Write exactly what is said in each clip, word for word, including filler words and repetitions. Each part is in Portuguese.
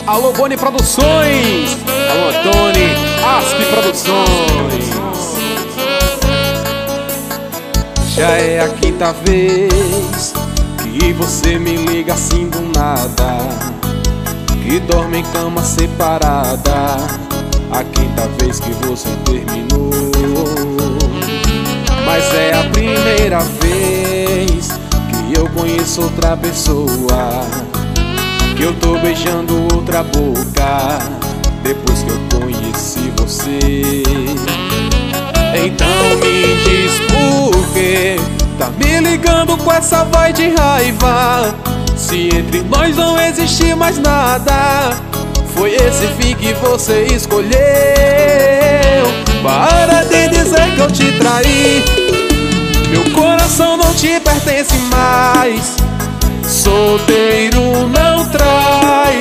Alô, Boni Produções. Alô, Tony, Asp Produções. Já é a quinta vez que você me liga assim do nada, que dorme em cama separada. A quinta vez que você terminou. Mas é a primeira vez que eu conheço outra pessoa, que eu tô beijando outra boca depois que eu conheci você. Então me diz por que tá me ligando com essa voz de raiva, se entre nós não existe mais nada. Foi esse fim que você escolheu. Para de dizer que eu te traí, meu coração não te pertence mais. Solteiro não trai,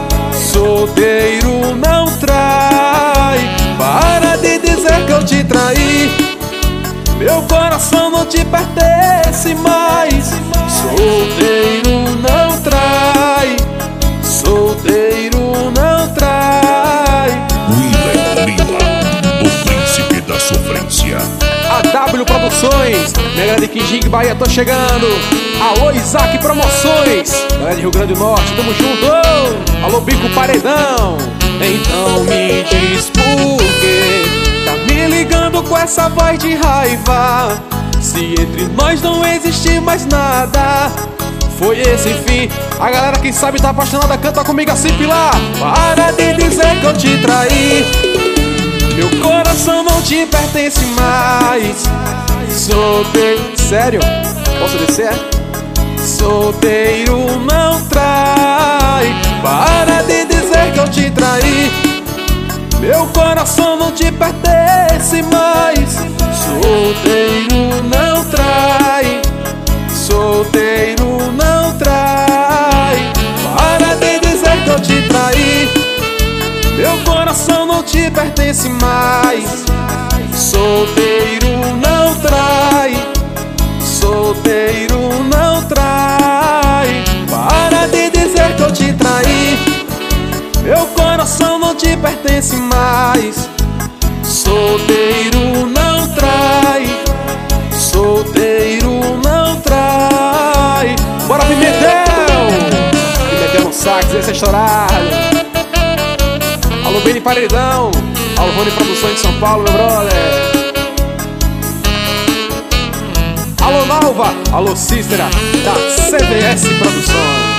solteiro não trai. Para de dizer que eu te traí, meu coração não te pertence mais. Solteiro não trai, solteiro não trai. Willer Lima, o príncipe da sofrência. A W Produções, galera de Quijing, Bahia, tô chegando. Alô, Isaac Promoções, galera de Rio Grande do Norte, tamo junto. Alô, Bico Paredão. Então me diz por que tá me ligando com essa voz de raiva, se entre nós não existe mais nada. Foi esse fim. A galera que sabe tá apaixonada, canta comigo assim, Pilar. Para de dizer que eu te traí, meu coração não te pertence mais. Solteiro... Sério? Posso descer? Solteiro não trai. Para de dizer que eu te traí, meu coração não te pertence mais. Solteiro não trai, solteiro não trai. Para de dizer que eu te traí, meu coração não te pertence mais. Solteiro não trai, solteiro não trai. Para de dizer que eu te traí, meu coração não te pertence mais. Solteiro não trai, solteiro não trai. Bora, Pimentel! Pimentel no sax, esse é estourado. Alô, Beni Paredão. Alô, Rony Produções de São Paulo, meu brother. Alô, Nalva. Alô, Cícera, da C V S Produções.